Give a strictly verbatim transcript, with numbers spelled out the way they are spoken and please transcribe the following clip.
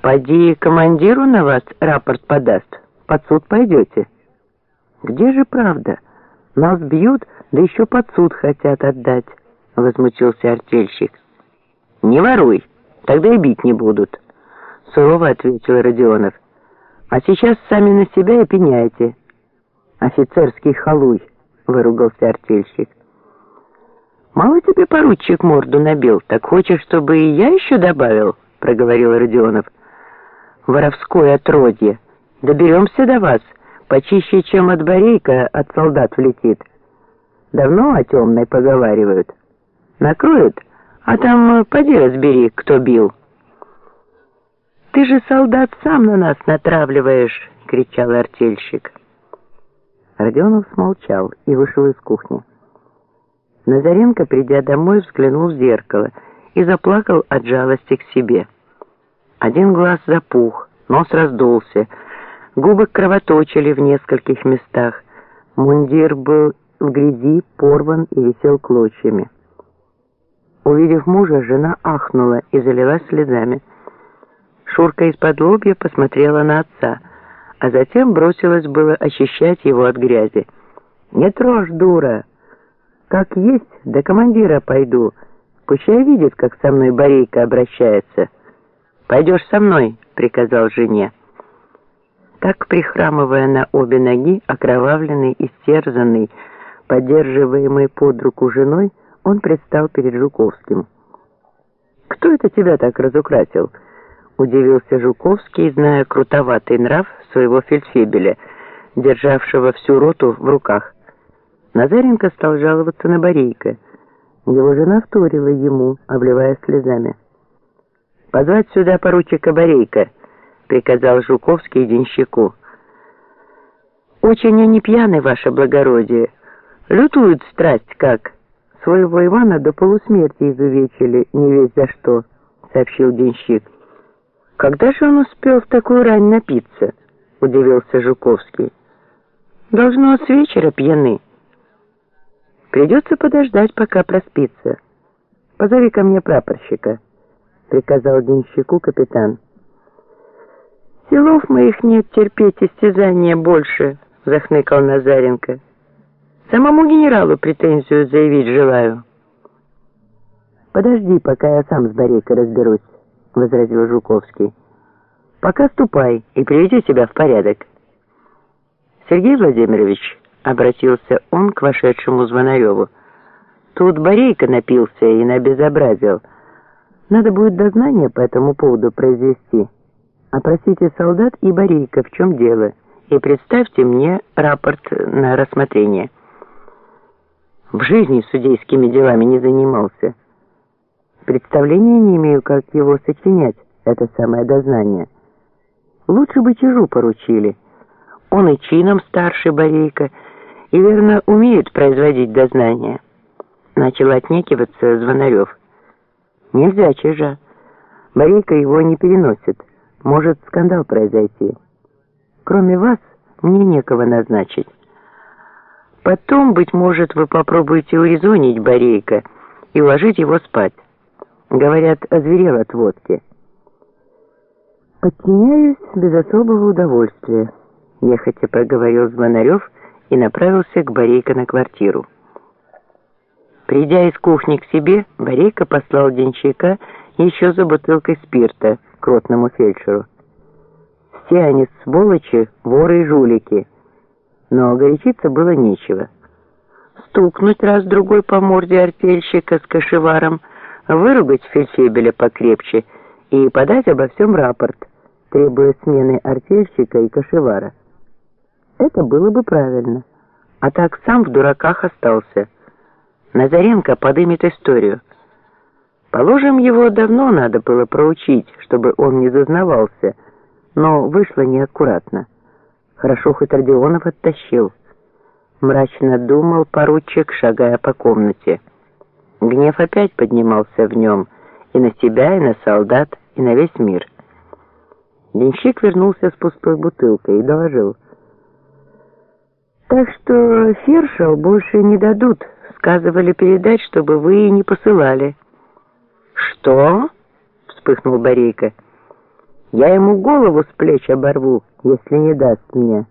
Поди командиру на вас рапорт подаст, под суд пойдете. Где же правда? Нас бьют, да еще под суд хотят отдать, возмутился артельщик. Не воруй, тогда и бить не будут, сурово ответил Родионов. А сейчас сами на себя и пеняйте. Офицерский халуй, выругался артельщик. Мало тебе поручик морду набил, так хочешь, чтобы и я еще добавил, проговорил Родионов. Воровское отродье, доберемся до вас, почище, чем от Борейка от солдат влетит. Давно о темной поговаривают. Накроют, а там поди разбери, кто бил. Ты же, солдат, сам на нас натравливаешь, кричал артельщик. Родионов смолчал и вышел из кухни. Назаренко, придя домой, взглянул в зеркало и заплакал от жалости к себе. Один глаз запух, нос раздулся, губы кровоточили в нескольких местах. Мундир был в грязи, порван и висел клочьями. Увидев мужа, жена ахнула и залилась слезами. Шурка из-под лобья посмотрела на отца, а затем бросилась было очищать его от грязи. «Не трожь, дура! Как есть, до командира пойду. Пущай видит, как со мной Борейка обращается. Пойдешь со мной», — приказал жене. Так, прихрамывая на обе ноги, окровавленный, истерзанный, поддерживаемый под руку женой, он предстал перед Жуковским. «Кто это тебя так разукрасил?» — удивился Жуковский, зная крутоватый нрав своего фельдфебеля, державшего всю роту в руках. Назаренко стал жаловаться на Борейка. Его жена вторила ему, обливая слезами. «Позвать сюда поручика Борейка», — приказал Жуковский денщику. «Очень они пьяны, ваше благородие. Лютуют страсть как. Своего Ивана до полусмерти изувечили, не весь за что», — сообщил денщик. «Когда же он успел в такую рань напиться?» — удивился Жуковский. «Должно, с вечера пьяны. Придется подождать, пока проспится. Позови ко мне прапорщика», — приказал денщику капитан. «Силов моих нет терпеть истязания больше», — захныкал Назаренко. «Самому генералу претензию заявить желаю». «Подожди, пока я сам с Борейкой разберусь», — возразил Жуковский. «Пока ступай и приведи себя в порядок». «Сергей Владимирович», — обратился он к вошедшему Звонареву, — «тут Борейка напился и набезобразил. Надо будет дознание по этому поводу произвести. Опросите солдат и Борейка, в чем дело, и представьте мне рапорт на рассмотрение». В жизни судейскими делами не занимался. Представления не имею, как его сочинять, это самое дознание. Лучше бы Чижу поручили. Он и чином старше Борейка, и, верно, умеет производить дознание. Начал отнекиваться Звонарев. Нельзя Чижа. Борейка его не переносит. Может скандал произойти. Кроме вас, мне некого назначить. Потом, быть может, вы попробуете урезонить Борейка и уложить его спать. Говорят, озверел от водки. «Подчиняюсь без особого удовольствия», — нехотя проговорил Звонарев и направился к Борейко на квартиру. Придя из кухни к себе, Борейко послал денщика еще за бутылкой спирта к ротному фельдшеру. Все они сволочи, воры и жулики, но горячиться было нечего. Стукнуть раз-другой по морде артельщика с кошеваром, выругать фельдфебеля покрепче и подать обо всем рапорт, требуя смены артельщика и кошевара. Это было бы правильно, а так сам в дураках остался. Назаренко подымет историю. Положим, его давно надо было проучить, чтобы он не зазнавался, но вышло неаккуратно. Хорошо хоть Родионов оттащил. Мрачно думал поручик, шагая по комнате. Гнев опять поднимался в нем и на себя, и на солдат, и на весь мир. Денщик вернулся с пустой бутылкой и доложил. «Так что фершел больше не дадут. Сказывали передать, чтобы вы не посылали». «Что?» — вспыхнул Борейко. Я ему голову с плеч оборву, если не даст мне.